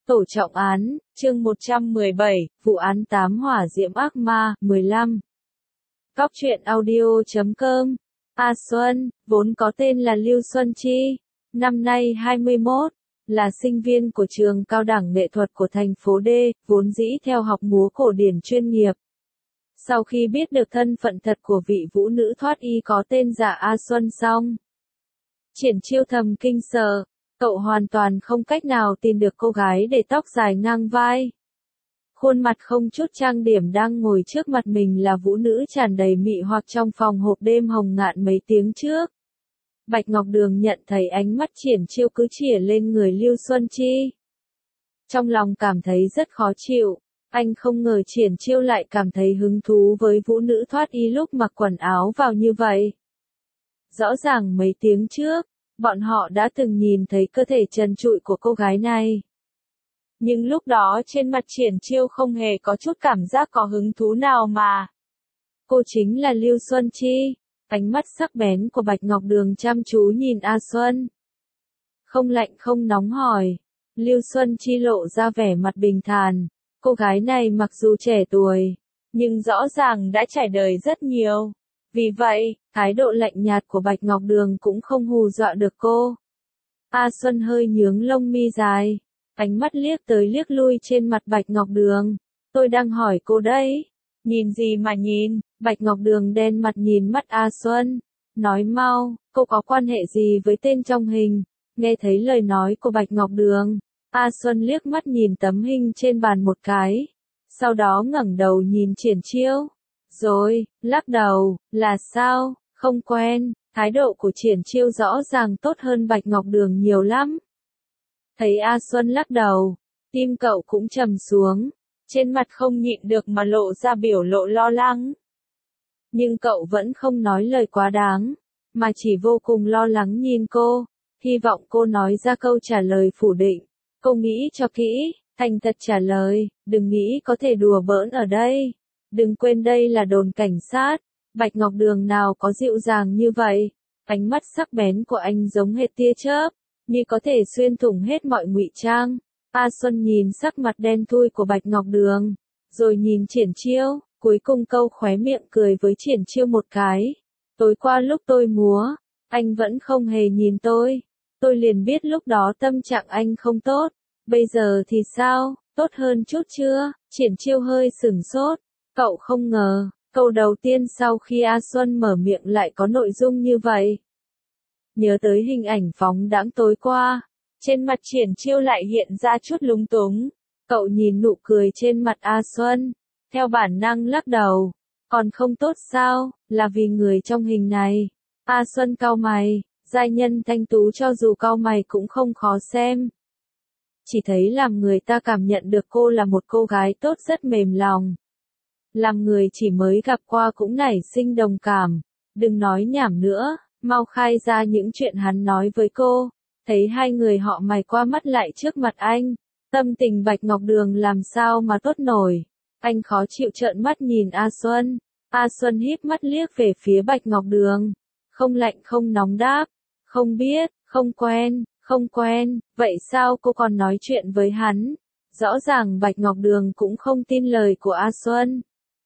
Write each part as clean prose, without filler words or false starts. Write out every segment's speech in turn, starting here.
Tổ trọng án, chương 117, vụ án 8 hỏa diễm ác ma, 15. Góc truyện audio.com. A Xuân, vốn có tên là Lưu Xuân Chi, năm nay 21, là sinh viên của trường cao đẳng nghệ thuật của thành phố D, vốn dĩ theo học múa cổ điển chuyên nghiệp. Sau khi biết được thân phận thật của vị vũ nữ thoát y có tên giả A Xuân xong, Triển Chiêu thầm kinh sợ. Cậu hoàn toàn không cách nào tin được cô gái để tóc dài ngang vai, khuôn mặt không chút trang điểm đang ngồi trước mặt mình là vũ nữ tràn đầy mị hoặc trong phòng hộp đêm hồng ngạn mấy tiếng trước. Bạch Ngọc Đường nhận thấy ánh mắt Triển Chiêu cứ chĩa lên người Lưu Xuân Chi. Trong lòng cảm thấy rất khó chịu, anh không ngờ Triển Chiêu lại cảm thấy hứng thú với vũ nữ thoát y lúc mặc quần áo vào như vậy. Rõ ràng mấy tiếng trước, bọn họ đã từng nhìn thấy cơ thể trần trụi của cô gái này. Nhưng lúc đó trên mặt Triển Chiêu không hề có chút cảm giác có hứng thú nào mà. Cô chính là Lưu Xuân Chi. Ánh mắt sắc bén của Bạch Ngọc Đường chăm chú nhìn A Xuân. Không lạnh không nóng hỏi. Lưu Xuân Chi lộ ra vẻ mặt bình thản. Cô gái này mặc dù trẻ tuổi, nhưng rõ ràng đã trải đời rất nhiều. Vì vậy, thái độ lạnh nhạt của Bạch Ngọc Đường cũng không hù dọa được cô. A Xuân hơi nhướng lông mi dài, ánh mắt liếc tới liếc lui trên mặt Bạch Ngọc Đường. Tôi đang hỏi cô đấy. Nhìn gì mà nhìn? Bạch Ngọc Đường đen mặt nhìn mắt A Xuân. Nói mau, cô có quan hệ gì với tên trong hình? Nghe thấy lời nói của Bạch Ngọc Đường, A Xuân liếc mắt nhìn tấm hình trên bàn một cái. Sau đó ngẩng đầu nhìn Triển Chiêu. Rồi, lắc đầu, là sao, không quen. Thái độ của Triển Chiêu rõ ràng tốt hơn Bạch Ngọc Đường nhiều lắm. Thấy A Xuân lắc đầu, tim cậu cũng trầm xuống, trên mặt không nhịn được mà lộ ra biểu lộ lo lắng. Nhưng cậu vẫn không nói lời quá đáng, mà chỉ vô cùng lo lắng nhìn cô, hy vọng cô nói ra câu trả lời phủ định. Cô nghĩ cho kỹ, thành thật trả lời, đừng nghĩ có thể đùa bỡn ở đây. Đừng quên đây là đồn cảnh sát. Bạch Ngọc Đường nào có dịu dàng như vậy. Ánh mắt sắc bén của anh giống hệt tia chớp, như có thể xuyên thủng hết mọi ngụy trang. A Xuân nhìn sắc mặt đen thui của Bạch Ngọc Đường, rồi nhìn Triển Chiêu, cuối cùng câu khóe miệng cười với Triển Chiêu một cái. Tối qua lúc tôi múa, anh vẫn không hề nhìn tôi. Tôi liền biết lúc đó tâm trạng anh không tốt. Bây giờ thì sao, tốt hơn chút chưa? Triển Chiêu hơi sửng sốt. Cậu không ngờ, câu đầu tiên sau khi A Xuân mở miệng lại có nội dung như vậy. Nhớ tới hình ảnh phóng đãng tối qua, trên mặt Triển Chiêu lại hiện ra chút lúng túng. Cậu nhìn nụ cười trên mặt A Xuân, theo bản năng lắc đầu. Còn không tốt sao, là vì người trong hình này. A Xuân cau mày, giai nhân thanh tú cho dù cau mày cũng không khó xem. Chỉ thấy làm người ta cảm nhận được cô là một cô gái tốt rất mềm lòng. Làm người chỉ mới gặp qua cũng nảy sinh đồng cảm. Đừng nói nhảm nữa, mau khai ra những chuyện hắn nói với cô. Thấy hai người họ mày qua mắt lại trước mặt anh, tâm tình Bạch Ngọc Đường làm sao mà tốt nổi. Anh khó chịu trợn mắt nhìn A Xuân. A Xuân híp mắt liếc về phía Bạch Ngọc Đường. Không lạnh không nóng đáp. Không biết, không quen, không quen. Vậy sao cô còn nói chuyện với hắn? Rõ ràng Bạch Ngọc Đường cũng không tin lời của A Xuân.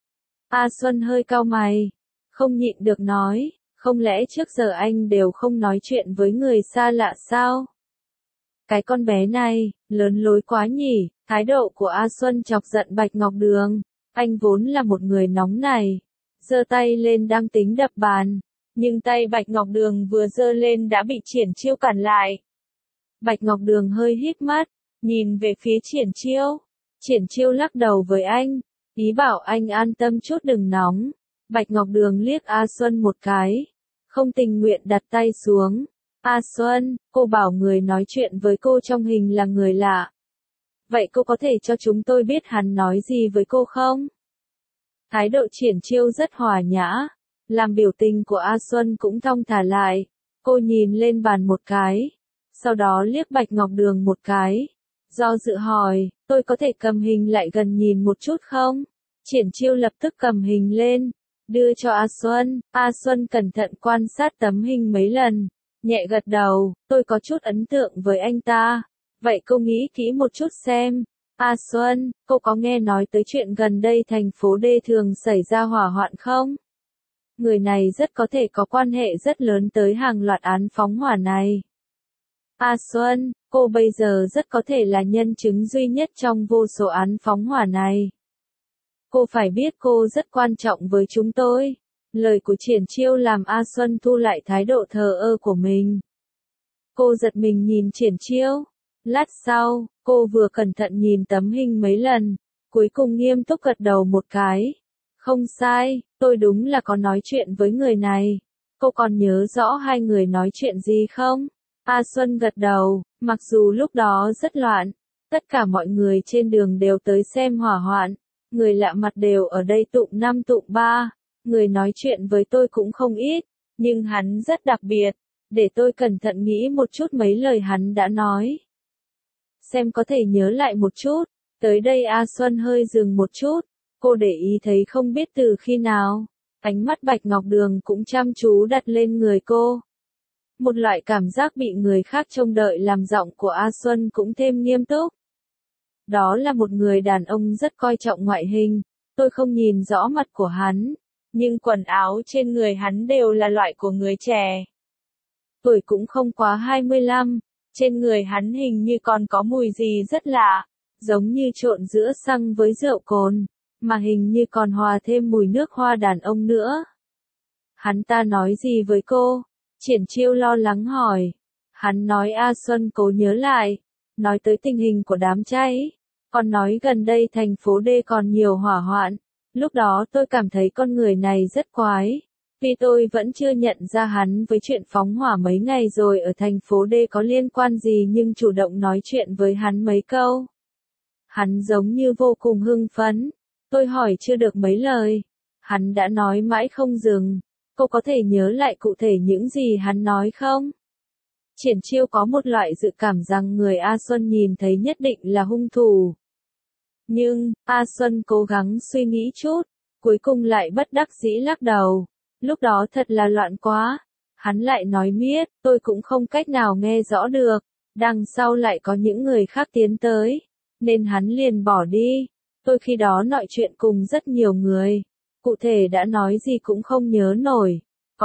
A Xuân hơi cau mày, không nhịn được nói, không lẽ trước giờ anh đều không nói chuyện với người xa lạ sao? Cái con bé này, lớn lối quá nhỉ. Thái độ của A Xuân chọc giận Bạch Ngọc Đường. Anh vốn là một người nóng này, giơ tay lên đang tính đập bàn, nhưng tay Bạch Ngọc Đường vừa giơ lên đã bị Triển Chiêu cản lại. Bạch Ngọc Đường hơi híp mắt, nhìn về phía Triển Chiêu. Triển Chiêu lắc đầu với anh, ý bảo anh an tâm chút đừng nóng. Bạch Ngọc Đường liếc A Xuân một cái, không tình nguyện đặt tay xuống. A Xuân, cô bảo người nói chuyện với cô trong hình là người lạ. Vậy cô có thể cho chúng tôi biết hắn nói gì với cô không? Thái độ Triển Chiêu rất hòa nhã, làm biểu tình của A Xuân cũng thong thả lại. Cô nhìn lên bàn một cái, sau đó liếc Bạch Ngọc Đường một cái. Do dự hỏi, tôi có thể cầm hình lại gần nhìn một chút không? Triển Chiêu lập tức cầm hình lên, đưa cho A Xuân. A Xuân cẩn thận quan sát tấm hình mấy lần, nhẹ gật đầu, tôi có chút ấn tượng với anh ta. Vậy cô nghĩ kỹ một chút xem. A Xuân, cô có nghe nói tới chuyện gần đây thành phố D thường xảy ra hỏa hoạn không? Người này rất có thể có quan hệ rất lớn tới hàng loạt án phóng hỏa này. A Xuân, cô bây giờ rất có thể là nhân chứng duy nhất trong vô số án phóng hỏa này. Cô phải biết cô rất quan trọng với chúng tôi. Lời của Triển Chiêu làm A Xuân thu lại thái độ thờ ơ của mình. Cô giật mình nhìn Triển Chiêu. Lát sau, cô vừa cẩn thận nhìn tấm hình mấy lần, cuối cùng nghiêm túc gật đầu một cái. Không sai, tôi đúng là có nói chuyện với người này. Cô còn nhớ rõ hai người nói chuyện gì không? A Xuân gật đầu, mặc dù lúc đó rất loạn, tất cả mọi người trên đường đều tới xem hỏa hoạn, người lạ mặt đều ở đây tụng năm tụng ba, người nói chuyện với tôi cũng không ít, nhưng hắn rất đặc biệt, để tôi cẩn thận nghĩ một chút mấy lời hắn đã nói. Xem có thể nhớ lại một chút, tới đây A Xuân hơi dừng một chút, cô để ý thấy không biết từ khi nào, ánh mắt Bạch Ngọc Đường cũng chăm chú đặt lên người cô. Một loại cảm giác bị người khác trông đợi làm giọng của A Xuân cũng thêm nghiêm túc. Đó là một người đàn ông rất coi trọng ngoại hình, tôi không nhìn rõ mặt của hắn, nhưng quần áo trên người hắn đều là loại của người trẻ. Tuổi cũng không quá 25, trên người hắn hình như còn có mùi gì rất lạ, giống như trộn giữa xăng với rượu cồn, mà hình như còn hòa thêm mùi nước hoa đàn ông nữa. Hắn ta nói gì với cô? Triển Chiêu lo lắng hỏi. Hắn nói A Xuân cố nhớ lại, nói tới tình hình của đám cháy, còn nói gần đây thành phố D còn nhiều hỏa hoạn. Lúc đó tôi cảm thấy con người này rất quái, vì tôi vẫn chưa nhận ra hắn với chuyện phóng hỏa mấy ngày rồi ở thành phố D có liên quan gì, nhưng chủ động nói chuyện với hắn mấy câu. Hắn giống như vô cùng hưng phấn, tôi hỏi chưa được mấy lời, hắn đã nói mãi không dừng. Cô có thể nhớ lại cụ thể những gì hắn nói không? Triển Chiêu có một loại dự cảm rằng người A Xuân nhìn thấy nhất định là hung thủ. Nhưng, A Xuân cố gắng suy nghĩ chút, cuối cùng lại bất đắc dĩ lắc đầu. Lúc đó thật là loạn quá. Hắn lại nói miết, tôi cũng không cách nào nghe rõ được. Đằng sau lại có những người khác tiến tới, nên hắn liền bỏ đi. Tôi khi đó nói chuyện cùng rất nhiều người. Cụ thể đã nói gì cũng không nhớ nổi.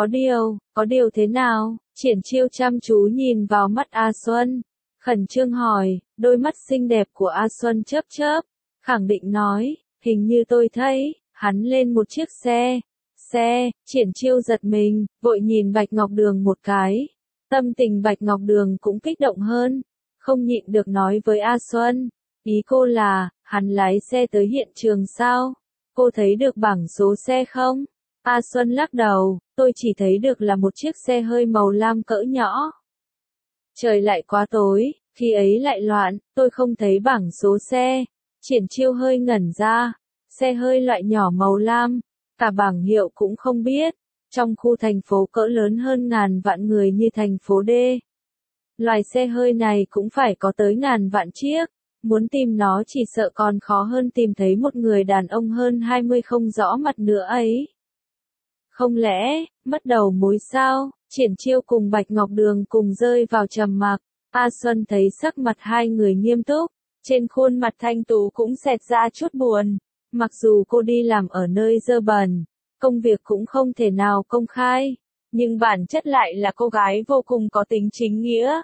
Có điều thế nào? Triển Chiêu chăm chú nhìn vào mắt A Xuân, khẩn trương hỏi, đôi mắt xinh đẹp của A Xuân chớp chớp, khẳng định nói, hình như tôi thấy, hắn lên một chiếc xe. Triển Chiêu giật mình, vội nhìn Bạch Ngọc Đường một cái. Tâm tình Bạch Ngọc Đường cũng kích động hơn, không nhịn được nói với A Xuân, ý cô là, hắn lái xe tới hiện trường sao? Cô thấy được bảng số xe không? A Xuân lắc đầu, tôi chỉ thấy được là một chiếc xe hơi màu lam cỡ nhỏ. Trời lại quá tối, khi ấy lại loạn, tôi không thấy bảng số xe. Triển Chiêu hơi ngẩn ra, xe hơi loại nhỏ màu lam, cả bảng hiệu cũng không biết. Trong khu thành phố cỡ lớn hơn ngàn vạn người như thành phố D, loài xe hơi này cũng phải có tới ngàn vạn chiếc. Muốn tìm nó chỉ sợ còn khó hơn tìm thấy một người đàn ông hơn 20 không rõ mặt nữa ấy. Không lẽ, mất đầu mối sao? Triển Chiêu cùng Bạch Ngọc Đường cùng rơi vào trầm mặc. A Xuân thấy sắc mặt hai người nghiêm túc, trên khuôn mặt thanh tú cũng xẹt ra chút buồn. Mặc dù cô đi làm ở nơi dơ bẩn, công việc cũng không thể nào công khai, nhưng bản chất lại là cô gái vô cùng có tính chính nghĩa.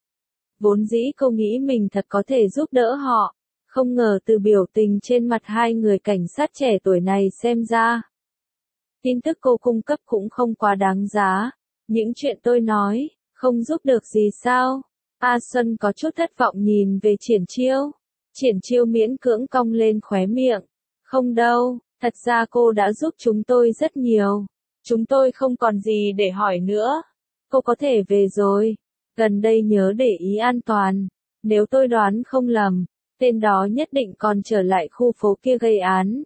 Vốn dĩ cô nghĩ mình thật có thể giúp đỡ họ, không ngờ từ biểu tình trên mặt hai người cảnh sát trẻ tuổi này xem ra, tin tức cô cung cấp cũng không quá đáng giá. Những chuyện tôi nói, không giúp được gì sao? A Xuân có chút thất vọng nhìn về Triển Chiêu. Triển Chiêu miễn cưỡng cong lên khóe miệng. Không đâu, thật ra cô đã giúp chúng tôi rất nhiều. Chúng tôi không còn gì để hỏi nữa. Cô có thể về rồi. Gần đây nhớ để ý an toàn. Nếu tôi đoán không lầm, tên đó nhất định còn trở lại khu phố kia gây án.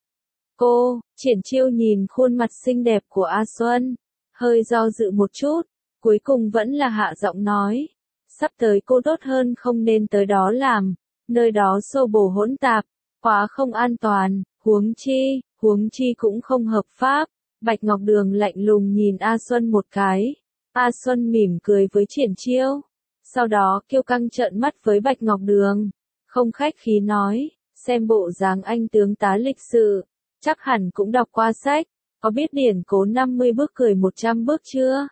Cô, Triển Chiêu nhìn khuôn mặt xinh đẹp của A Xuân, hơi do dự một chút, cuối cùng vẫn là hạ giọng nói. Sắp tới cô tốt hơn không nên tới đó làm, nơi đó xô bồ hỗn tạp, quá không an toàn, huống chi cũng không hợp pháp. Bạch Ngọc Đường lạnh lùng nhìn A Xuân một cái. A Xuân mỉm cười với Triển Chiêu. Sau đó kiêu căng trợn mắt với Bạch Ngọc Đường. Không khách khí nói, xem bộ dáng anh tướng tá lịch sự, chắc hẳn cũng đọc qua sách, có biết điển cố 50 bước cười 100 bước chưa?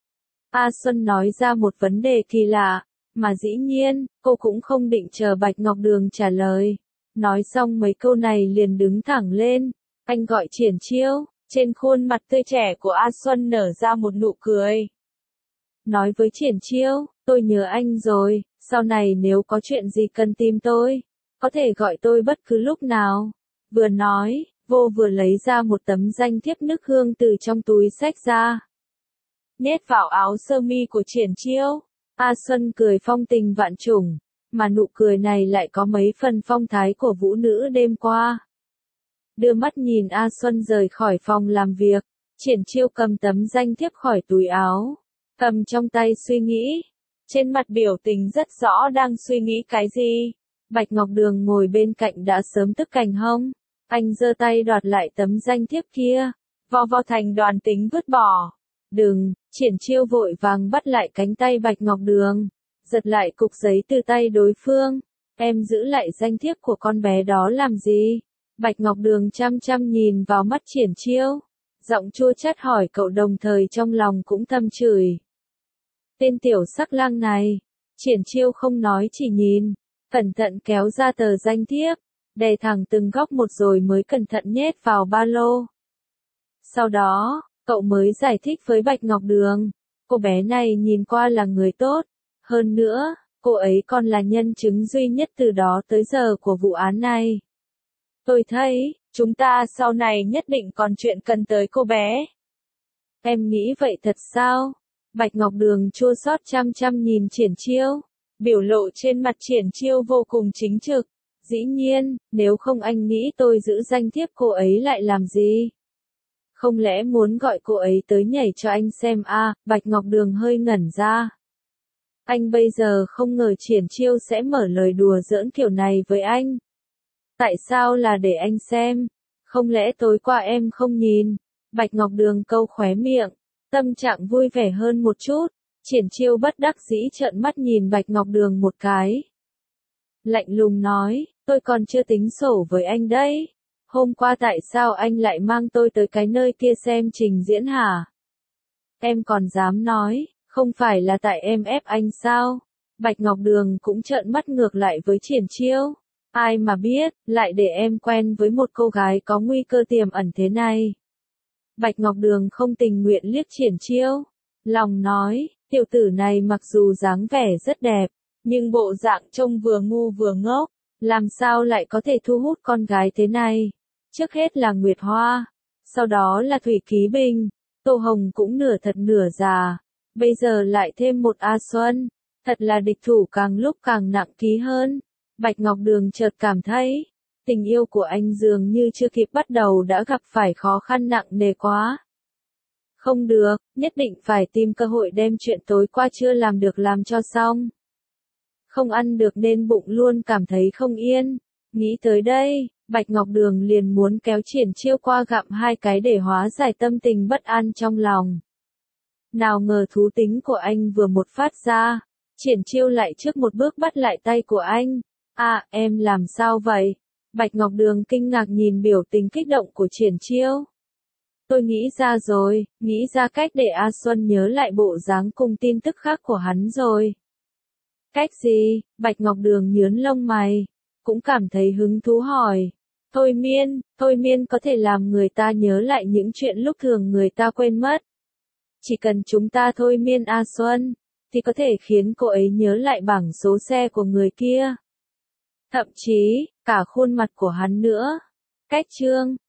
A Xuân nói ra một vấn đề kỳ lạ, mà dĩ nhiên, cô cũng không định chờ Bạch Ngọc Đường trả lời. Nói xong mấy câu này liền đứng thẳng lên, anh gọi Triển Chiêu, trên khuôn mặt tươi trẻ của A Xuân nở ra một nụ cười. Nói với Triển Chiêu, tôi nhớ anh rồi, sau này nếu có chuyện gì cần tìm tôi, có thể gọi tôi bất cứ lúc nào. Vừa nói, vô vừa lấy ra một tấm danh thiếp nước hương từ trong túi xách ra. Nhét vào áo sơ mi của Triển Chiêu. A Xuân cười phong tình vạn trùng, mà nụ cười này lại có mấy phần phong thái của vũ nữ đêm qua. Đưa mắt nhìn A Xuân rời khỏi phòng làm việc, Triển Chiêu cầm tấm danh thiếp khỏi túi áo, cầm trong tay suy nghĩ. Trên mặt biểu tình rất rõ đang suy nghĩ cái gì. Bạch Ngọc Đường ngồi bên cạnh đã sớm tức cành hông. Anh giơ tay đoạt lại tấm danh thiếp kia, vo vo thành đoàn tính vứt bỏ. Đừng, Triển Chiêu vội vàng bắt lại cánh tay Bạch Ngọc Đường, giật lại cục giấy từ tay đối phương. Em giữ lại danh thiếp của con bé đó làm gì? Bạch Ngọc Đường chăm chăm nhìn vào mắt Triển Chiêu, giọng chua chát hỏi cậu đồng thời trong lòng cũng thầm chửi. Tên tiểu sắc lang này. Triển Chiêu không nói chỉ nhìn, cẩn thận kéo ra tờ danh thiếp, đè thẳng từng góc một rồi mới cẩn thận nhét vào ba lô. Sau đó, cậu mới giải thích với Bạch Ngọc Đường, cô bé này nhìn qua là người tốt, hơn nữa, cô ấy còn là nhân chứng duy nhất từ đó tới giờ của vụ án này. Tôi thấy, chúng ta sau này nhất định còn chuyện cần tới cô bé. Em nghĩ vậy thật sao? Bạch Ngọc Đường chua xót chăm chăm nhìn Triển Chiêu, biểu lộ trên mặt Triển Chiêu vô cùng chính trực. Dĩ nhiên, nếu không anh nghĩ tôi giữ danh thiếp cô ấy lại làm gì? Không lẽ muốn gọi cô ấy tới nhảy cho anh xem à? Bạch Ngọc Đường hơi ngẩn ra. Anh bây giờ không ngờ Triển Chiêu sẽ mở lời đùa giỡn kiểu này với anh. Tại sao là để anh xem? Không lẽ tối qua em không nhìn? Bạch Ngọc Đường câu khóe miệng, tâm trạng vui vẻ hơn một chút. Triển Chiêu bất đắc dĩ trợn mắt nhìn Bạch Ngọc Đường một cái. Lạnh lùng nói, tôi còn chưa tính sổ với anh đấy. Hôm qua tại sao anh lại mang tôi tới cái nơi kia xem trình diễn hả? Em còn dám nói, không phải là tại em ép anh sao? Bạch Ngọc Đường cũng trợn mắt ngược lại với Triển Chiêu. Ai mà biết, lại để em quen với một cô gái có nguy cơ tiềm ẩn thế này. Bạch Ngọc Đường không tình nguyện liếc Triển Chiêu. Lòng nói, tiểu tử này mặc dù dáng vẻ rất đẹp, nhưng bộ dạng trông vừa ngu vừa ngốc, làm sao lại có thể thu hút con gái thế này? Trước hết là Nguyệt Hoa, sau đó là Thủy Ký Bình, Tô Hồng cũng nửa thật nửa giả, bây giờ lại thêm một A Xuân, thật là địch thủ càng lúc càng nặng ký hơn. Bạch Ngọc Đường chợt cảm thấy, tình yêu của anh dường như chưa kịp bắt đầu đã gặp phải khó khăn nặng nề quá. Không được, nhất định phải tìm cơ hội đem chuyện tối qua chưa làm được làm cho xong. Không ăn được nên bụng luôn cảm thấy không yên. Nghĩ tới đây, Bạch Ngọc Đường liền muốn kéo Triển Chiêu qua gặm hai cái để hóa giải tâm tình bất an trong lòng. Nào ngờ thú tính của anh vừa một phát ra, Triển Chiêu lại trước một bước bắt lại tay của anh. À, em làm sao vậy? Bạch Ngọc Đường kinh ngạc nhìn biểu tình kích động của Triển Chiêu. Tôi nghĩ ra rồi, nghĩ ra cách để A Xuân nhớ lại bộ dáng cùng tin tức khác của hắn rồi. Cách gì? Bạch Ngọc Đường nhướng lông mày, cũng cảm thấy hứng thú hỏi. Thôi miên có thể làm người ta nhớ lại những chuyện lúc thường người ta quên mất. Chỉ cần chúng ta thôi miên A Xuân, thì có thể khiến cô ấy nhớ lại bảng số xe của người kia. Thậm chí, cả khuôn mặt của hắn nữa. Cách chương